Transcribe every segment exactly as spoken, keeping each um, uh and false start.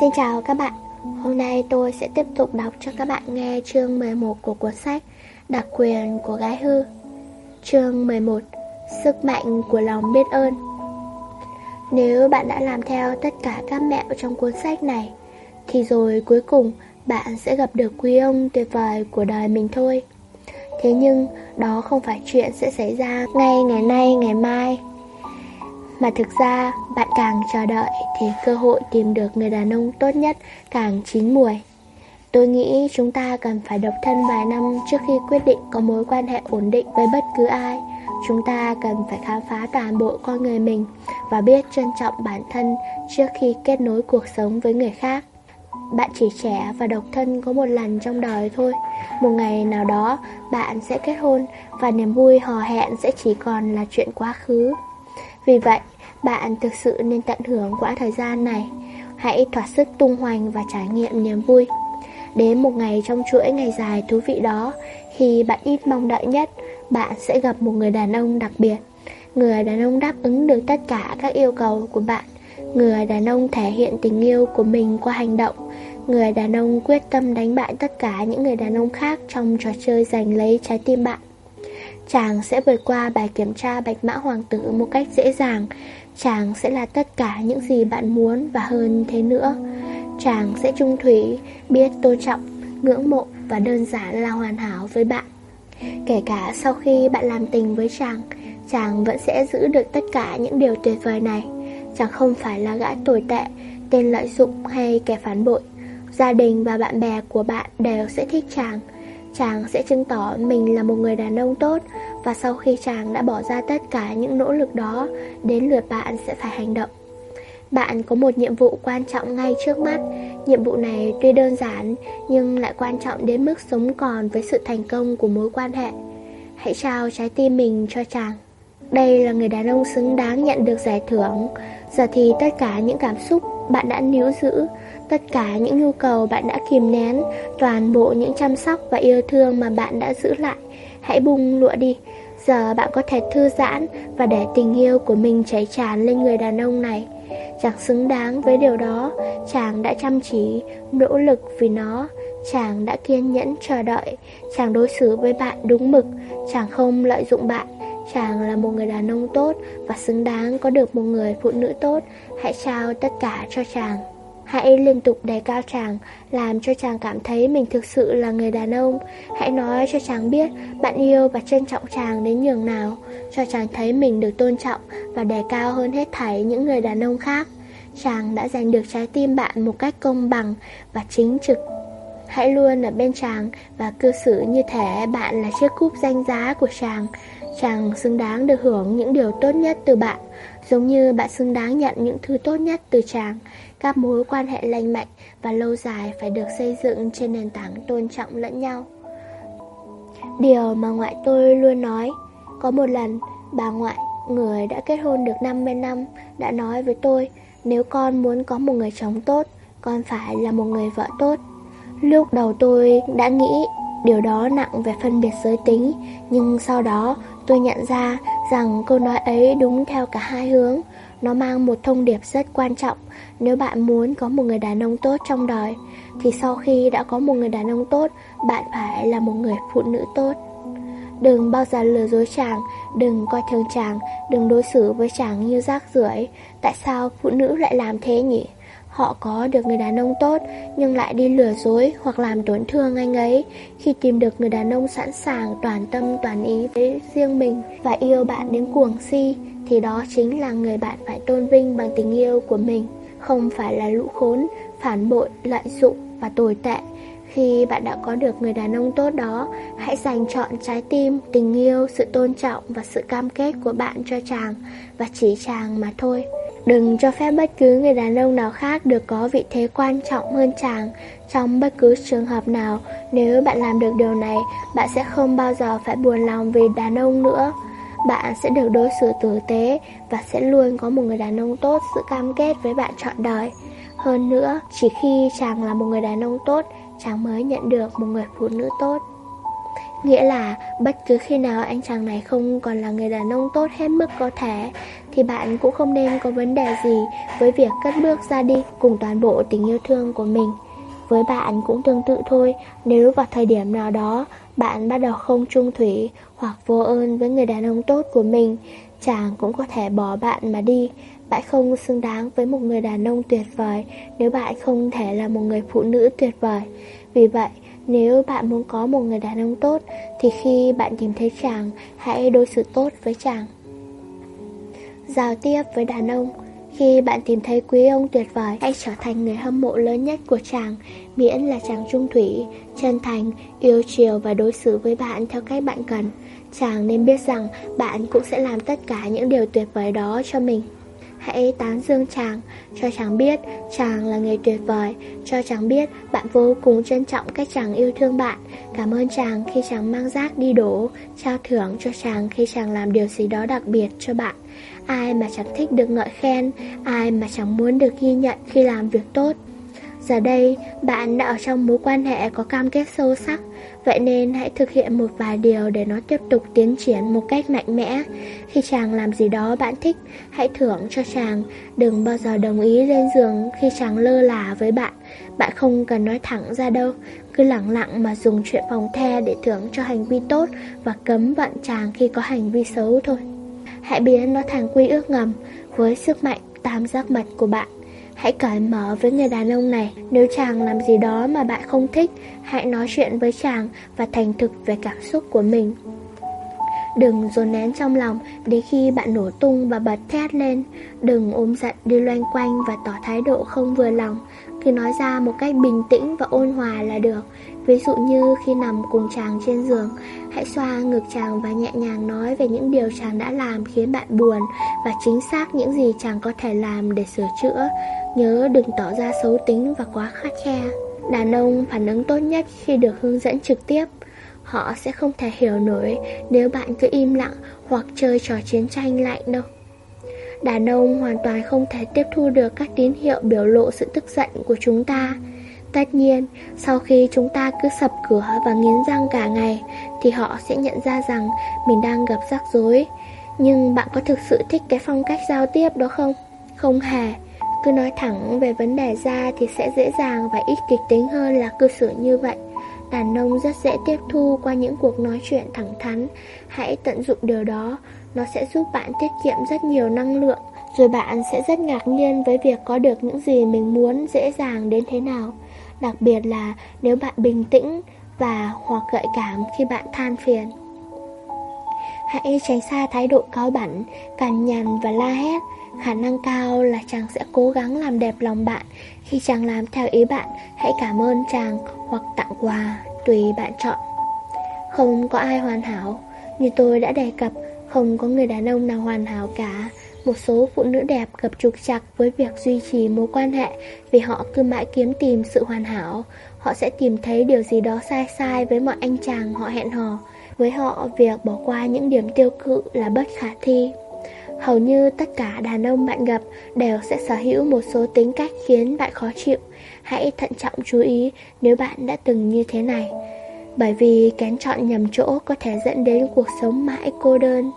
Xin chào các bạn, hôm nay tôi sẽ tiếp tục đọc cho các bạn nghe chương mười một của cuốn sách Đặc quyền của gái hư. Chương mười một, Sức mạnh của lòng biết ơn. Nếu bạn đã làm theo tất cả các mẹo trong cuốn sách này, thì rồi cuối cùng bạn sẽ gặp được quý ông tuyệt vời của đời mình thôi. Thế nhưng đó không phải chuyện sẽ xảy ra ngay ngày nay ngày mai, mà thực ra bạn càng chờ đợi thì cơ hội tìm được người đàn ông tốt nhất càng chín muồi. Tôi nghĩ chúng ta cần phải độc thân vài năm trước khi quyết định có mối quan hệ ổn định với bất cứ ai. Chúng ta cần phải khám phá toàn bộ con người mình và biết trân trọng bản thân trước khi kết nối cuộc sống với người khác. Bạn chỉ trẻ và độc thân có một lần trong đời thôi. Một ngày nào đó bạn sẽ kết hôn và niềm vui hò hẹn sẽ chỉ còn là chuyện quá khứ. Vì vậy, bạn thực sự nên tận hưởng quãng thời gian này. Hãy thỏa sức tung hoành và trải nghiệm niềm vui. Đến một ngày trong chuỗi ngày dài thú vị đó, khi bạn ít mong đợi nhất, bạn sẽ gặp một người đàn ông đặc biệt. Người đàn ông đáp ứng được tất cả các yêu cầu của bạn. Người đàn ông thể hiện tình yêu của mình qua hành động. Người đàn ông quyết tâm đánh bại tất cả những người đàn ông khác trong trò chơi giành lấy trái tim bạn. Chàng sẽ vượt qua bài kiểm tra bạch mã hoàng tử một cách dễ dàng. Chàng sẽ là tất cả những gì bạn muốn và hơn thế nữa. Chàng sẽ trung thủy, biết tôn trọng, ngưỡng mộ và đơn giản là hoàn hảo với bạn. Kể cả sau khi bạn làm tình với chàng, chàng vẫn sẽ giữ được tất cả những điều tuyệt vời này. Chàng không phải là gã tồi tệ, tên lợi dụng hay kẻ phản bội. Gia đình và bạn bè của bạn đều sẽ thích chàng. Chàng sẽ chứng tỏ mình là một người đàn ông tốt. Và sau khi chàng đã bỏ ra tất cả những nỗ lực đó, đến lượt bạn sẽ phải hành động. Bạn có một nhiệm vụ quan trọng ngay trước mắt. Nhiệm vụ này tuy đơn giản nhưng lại quan trọng đến mức sống còn với sự thành công của mối quan hệ. Hãy trao trái tim mình cho chàng. Đây là người đàn ông xứng đáng nhận được giải thưởng. Giờ thì tất cả những cảm xúc bạn đã níu giữ, tất cả những nhu cầu bạn đã kìm nén, toàn bộ những chăm sóc và yêu thương mà bạn đã giữ lại, hãy bung lụa đi. Giờ bạn có thể thư giãn và để tình yêu của mình chảy tràn lên người đàn ông này. Chàng xứng đáng với điều đó. Chàng đã chăm chỉ, nỗ lực vì nó. Chàng đã kiên nhẫn chờ đợi. Chàng đối xử với bạn đúng mực. Chàng không lợi dụng bạn. Chàng là một người đàn ông tốt và xứng đáng có được một người phụ nữ tốt. Hãy trao tất cả cho chàng. Hãy liên tục đề cao chàng, làm cho chàng cảm thấy mình thực sự là người đàn ông. Hãy nói cho chàng biết bạn yêu và trân trọng chàng đến nhường nào, cho chàng thấy mình được tôn trọng và đề cao hơn hết thảy những người đàn ông khác. Chàng đã giành được trái tim bạn một cách công bằng và chính trực. Hãy luôn ở bên chàng và cư xử như thể bạn là chiếc cúp danh giá của chàng. Chàng xứng đáng được hưởng những điều tốt nhất từ bạn, giống như bạn xứng đáng nhận những thứ tốt nhất từ chàng. Các mối quan hệ lành mạnh và lâu dài phải được xây dựng trên nền tảng tôn trọng lẫn nhau. Điều mà ngoại tôi luôn nói. Có một lần, bà ngoại, người đã kết hôn được năm mươi năm, đã nói với tôi, nếu con muốn có một người chồng tốt, con phải là một người vợ tốt. Lúc đầu tôi đã nghĩ điều đó nặng về phân biệt giới tính, nhưng sau đó tôi nhận ra rằng câu nói ấy đúng theo cả hai hướng. Nó mang một thông điệp rất quan trọng. Nếu bạn muốn có một người đàn ông tốt trong đời, thì sau khi đã có một người đàn ông tốt, bạn phải là một người phụ nữ tốt. Đừng bao giờ lừa dối chàng, đừng coi thường chàng, đừng đối xử với chàng như rác rưởi. Tại sao phụ nữ lại làm thế nhỉ? Họ có được người đàn ông tốt nhưng lại đi lừa dối hoặc làm tổn thương anh ấy. Khi tìm được người đàn ông sẵn sàng toàn tâm toàn ý với riêng mình và yêu bạn đến cuồng si, thì đó chính là người bạn phải tôn vinh bằng tình yêu của mình, không phải là lũ khốn, phản bội, lợi dụng và tồi tệ. Khi bạn đã có được người đàn ông tốt đó, hãy dành trọn trái tim, tình yêu, sự tôn trọng và sự cam kết của bạn cho chàng, và chỉ chàng mà thôi. Đừng cho phép bất cứ người đàn ông nào khác được có vị thế quan trọng hơn chàng trong bất cứ trường hợp nào. Nếu bạn làm được điều này, bạn sẽ không bao giờ phải buồn lòng vì đàn ông nữa. Bạn sẽ được đối xử tử tế và sẽ luôn có một người đàn ông tốt giữ cam kết với bạn trọn đời. Hơn nữa, chỉ khi chàng là một người đàn ông tốt, chàng mới nhận được một người phụ nữ tốt. Nghĩa là bất cứ khi nào anh chàng này không còn là người đàn ông tốt hết mức có thể, thì bạn cũng không nên có vấn đề gì với việc cất bước ra đi cùng toàn bộ tình yêu thương của mình. Với bạn cũng tương tự thôi, nếu vào thời điểm nào đó bạn bắt đầu không chung thủy hoặc vô ơn với người đàn ông tốt của mình, chàng cũng có thể bỏ bạn mà đi. Bạn không xứng đáng với một người đàn ông tuyệt vời nếu bạn không thể là một người phụ nữ tuyệt vời. Vì vậy, nếu bạn muốn có một người đàn ông tốt thì khi bạn tìm thấy chàng, hãy đối xử tốt với chàng. Giao tiếp với đàn ông. Khi bạn tìm thấy quý ông tuyệt vời, hãy trở thành người hâm mộ lớn nhất của chàng, miễn là chàng trung thủy, chân thành, yêu chiều và đối xử với bạn theo cách bạn cần. Chàng nên biết rằng bạn cũng sẽ làm tất cả những điều tuyệt vời đó cho mình. Hãy tán dương chàng, cho chàng biết chàng là người tuyệt vời, cho chàng biết bạn vô cùng trân trọng cách chàng yêu thương bạn. Cảm ơn chàng khi chàng mang rác đi đổ, trao thưởng cho chàng khi chàng làm điều gì đó đặc biệt cho bạn. Ai mà chẳng thích được ngợi khen, ai mà chẳng muốn được ghi nhận khi làm việc tốt. Giờ đây, bạn đã ở trong mối quan hệ có cam kết sâu sắc, vậy nên hãy thực hiện một vài điều để nó tiếp tục tiến triển một cách mạnh mẽ. Khi chàng làm gì đó bạn thích, hãy thưởng cho chàng. Đừng bao giờ đồng ý lên giường khi chàng lơ là với bạn. Bạn không cần nói thẳng ra đâu, cứ lẳng lặng mà dùng chuyện phòng the để thưởng cho hành vi tốt và cấm vận chàng khi có hành vi xấu thôi. Hãy biến nó thành quy ước ngầm với sức mạnh tam giác mật của bạn. Hãy cởi mở với người đàn ông này. Nếu chàng làm gì đó mà bạn không thích, hãy nói chuyện với chàng và thành thực về cảm xúc của mình. Đừng dồn nén trong lòng đến khi bạn nổ tung và bật thét lên. Đừng ôm giận đi loanh quanh và tỏ thái độ không vừa lòng. Cứ nói ra một cách bình tĩnh và ôn hòa là được. Ví dụ như khi nằm cùng chàng trên giường, hãy xoa ngực chàng và nhẹ nhàng nói về những điều chàng đã làm khiến bạn buồn và chính xác những gì chàng có thể làm để sửa chữa. Nhớ đừng tỏ ra xấu tính và quá khắt khe. Đàn ông phản ứng tốt nhất khi được hướng dẫn trực tiếp. Họ sẽ không thể hiểu nổi nếu bạn cứ im lặng hoặc chơi trò chiến tranh lạnh đâu. Đàn ông hoàn toàn không thể tiếp thu được các tín hiệu biểu lộ sự tức giận của chúng ta. Tất nhiên, sau khi chúng ta cứ sập cửa và nghiến răng cả ngày, thì họ sẽ nhận ra rằng mình đang gặp rắc rối. Nhưng bạn có thực sự thích cái phong cách giao tiếp đó không? Không hề. Cứ nói thẳng về vấn đề ra thì sẽ dễ dàng và ít kịch tính hơn là cư xử như vậy. Đàn ông rất dễ tiếp thu qua những cuộc nói chuyện thẳng thắn. Hãy tận dụng điều đó, nó sẽ giúp bạn tiết kiệm rất nhiều năng lượng. Rồi bạn sẽ rất ngạc nhiên với việc có được những gì mình muốn dễ dàng đến thế nào. Đặc biệt là nếu bạn bình tĩnh và hoặc gợi cảm khi bạn than phiền. Hãy tránh xa thái độ cáu bẳn, cằn nhằn và la hét. Khả năng cao là chàng sẽ cố gắng làm đẹp lòng bạn. Khi chàng làm theo ý bạn, hãy cảm ơn chàng hoặc tặng quà, tùy bạn chọn. Không có ai hoàn hảo. Như tôi đã đề cập, không có người đàn ông nào hoàn hảo cả. Một số phụ nữ đẹp gặp trục trặc với việc duy trì mối quan hệ vì họ cứ mãi kiếm tìm sự hoàn hảo. Họ sẽ tìm thấy điều gì đó sai sai với mọi anh chàng họ hẹn hò. Với họ, việc bỏ qua những điểm tiêu cự là bất khả thi. Hầu như tất cả đàn ông bạn gặp đều sẽ sở hữu một số tính cách khiến bạn khó chịu. Hãy thận trọng chú ý nếu bạn đã từng như thế này, bởi vì kén chọn nhầm chỗ có thể dẫn đến cuộc sống mãi cô đơn.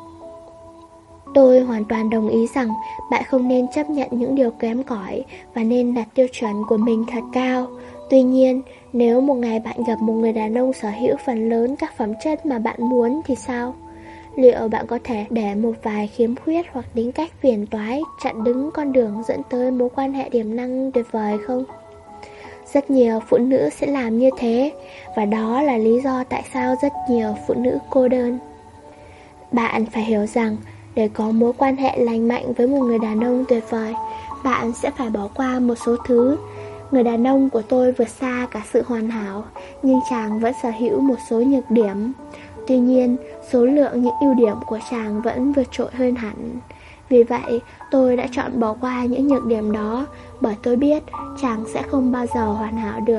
Tôi hoàn toàn đồng ý rằng bạn không nên chấp nhận những điều kém cỏi và nên đặt tiêu chuẩn của mình thật cao. Tuy nhiên, nếu một ngày bạn gặp một người đàn ông sở hữu phần lớn các phẩm chất mà bạn muốn thì sao? Liệu bạn có thể để một vài khiếm khuyết hoặc tính cách phiền toái chặn đứng con đường dẫn tới mối quan hệ tiềm năng tuyệt vời không? Rất nhiều phụ nữ sẽ làm như thế, và đó là lý do tại sao rất nhiều phụ nữ cô đơn. Bạn phải hiểu rằng, để có mối quan hệ lành mạnh với một người đàn ông tuyệt vời, bạn sẽ phải bỏ qua một số thứ. Người đàn ông của tôi vượt xa cả sự hoàn hảo, nhưng chàng vẫn sở hữu một số nhược điểm. Tuy nhiên, số lượng những ưu điểm của chàng vẫn vượt trội hơn hẳn. Vì vậy, tôi đã chọn bỏ qua những nhược điểm đó, bởi tôi biết chàng sẽ không bao giờ hoàn hảo được.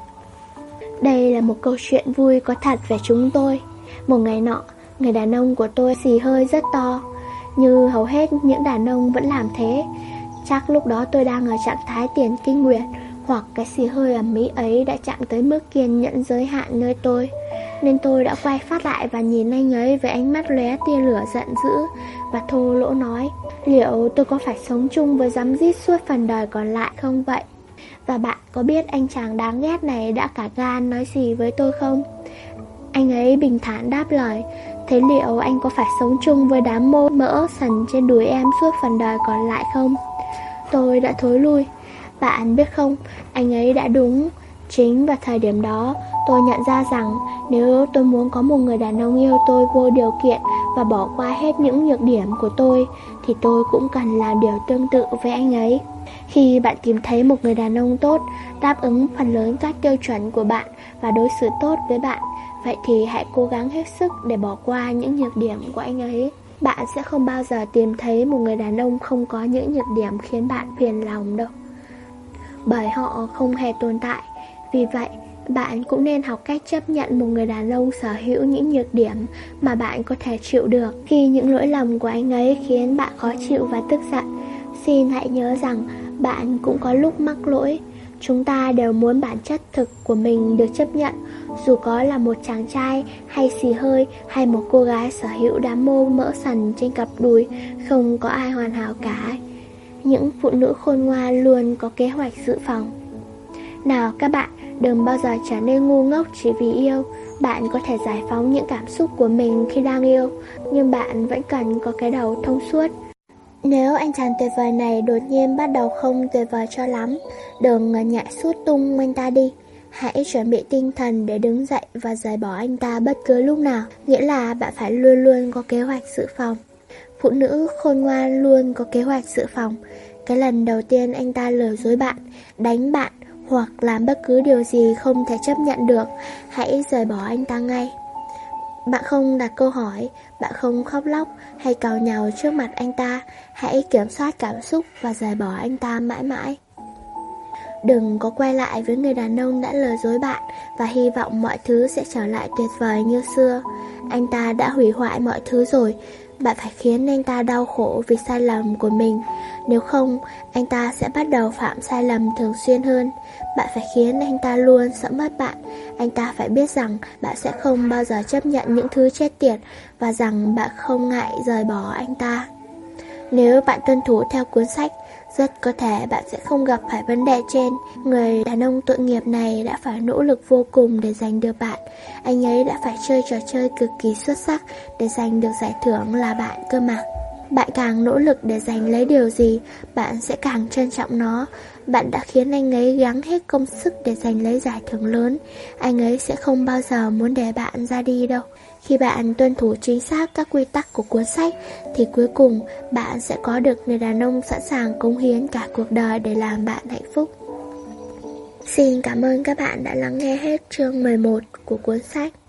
Đây là một câu chuyện vui có thật về chúng tôi. Một ngày nọ, người đàn ông của tôi xì hơi rất to, như hầu hết những đàn ông vẫn làm thế. Chắc lúc đó tôi đang ở trạng thái tiền kinh nguyệt, hoặc cái xì hơi ầm ĩ ấy đã chạm tới mức kiên nhẫn giới hạn nơi tôi. nên tôi đã quay phát lại và nhìn anh ấy với ánh mắt lóe tia lửa giận dữ và thô lỗ nói: liệu tôi có phải sống chung với giám dít suốt phần đời còn lại không vậy? Và bạn có biết anh chàng đáng ghét này đã cả gan nói gì với tôi không? Anh ấy bình thản đáp lời: thế liệu anh có phải sống chung với đám mô mỡ sần trên đùi em suốt phần đời còn lại không? Tôi đã thối lui. Bạn biết không, anh ấy đã đúng. Chính vào thời điểm đó, tôi nhận ra rằng nếu tôi muốn có một người đàn ông yêu tôi vô điều kiện và bỏ qua hết những nhược điểm của tôi, thì tôi cũng cần làm điều tương tự với anh ấy. Khi bạn tìm thấy một người đàn ông tốt, đáp ứng phần lớn các tiêu chuẩn của bạn và đối xử tốt với bạn, vậy thì hãy cố gắng hết sức để bỏ qua những nhược điểm của anh ấy. Bạn sẽ không bao giờ tìm thấy một người đàn ông không có những nhược điểm khiến bạn phiền lòng đâu, bởi họ không hề tồn tại. Vì vậy, bạn cũng nên học cách chấp nhận một người đàn ông sở hữu những nhược điểm mà bạn có thể chịu được. Khi những lỗi lầm của anh ấy khiến bạn khó chịu và tức giận, xin hãy nhớ rằng bạn cũng có lúc mắc lỗi. Chúng ta đều muốn bản chất thực của mình được chấp nhận, dù có là một chàng trai hay xì hơi hay một cô gái sở hữu đám mô mỡ sần trên cặp đùi. Không có ai hoàn hảo cả. Những phụ nữ khôn ngoan luôn có kế hoạch dự phòng. Nào các bạn, đừng bao giờ trở nên ngu ngốc chỉ vì yêu. Bạn có thể giải phóng những cảm xúc của mình khi đang yêu, nhưng bạn vẫn cần có cái đầu thông suốt. Nếu anh chàng tuyệt vời này đột nhiên bắt đầu không tuyệt vời cho lắm, đừng ngần ngại sút tung anh ta đi. Hãy chuẩn bị tinh thần để đứng dậy và rời bỏ anh ta bất cứ lúc nào. Nghĩa là bạn phải luôn luôn có kế hoạch dự phòng. Phụ nữ khôn ngoan luôn có kế hoạch dự phòng. Cái lần đầu tiên anh ta lừa dối bạn, đánh bạn hoặc làm bất cứ điều gì không thể chấp nhận được, hãy rời bỏ anh ta ngay. Bạn không đặt câu hỏi, bạn không khóc lóc hay càu nhàu trước mặt anh ta. Hãy kiểm soát cảm xúc và rời bỏ anh ta mãi mãi. Đừng có quay lại với người đàn ông đã lừa dối bạn và hy vọng mọi thứ sẽ trở lại tuyệt vời như xưa. Anh ta đã hủy hoại mọi thứ rồi. Bạn phải khiến anh ta đau khổ vì sai lầm của mình. Nếu không, anh ta sẽ bắt đầu phạm sai lầm thường xuyên hơn. Bạn phải khiến anh ta luôn sợ mất bạn. Anh ta phải biết rằng bạn sẽ không bao giờ chấp nhận những thứ chết tiệt và rằng bạn không ngại rời bỏ anh ta. Nếu bạn tuân thủ theo cuốn sách, rất có thể bạn sẽ không gặp phải vấn đề trên. Người đàn ông tội nghiệp này đã phải nỗ lực vô cùng để giành được bạn. Anh ấy đã phải chơi trò chơi cực kỳ xuất sắc để giành được giải thưởng là bạn cơ mà. Bạn càng nỗ lực để giành lấy điều gì, bạn sẽ càng trân trọng nó. Bạn đã khiến anh ấy gắng hết công sức để giành lấy giải thưởng lớn. Anh ấy sẽ không bao giờ muốn để bạn ra đi đâu. Khi bạn tuân thủ chính xác các quy tắc của cuốn sách, thì cuối cùng bạn sẽ có được người đàn ông sẵn sàng cống hiến cả cuộc đời để làm bạn hạnh phúc. Xin cảm ơn các bạn đã lắng nghe hết chương mười một của cuốn sách.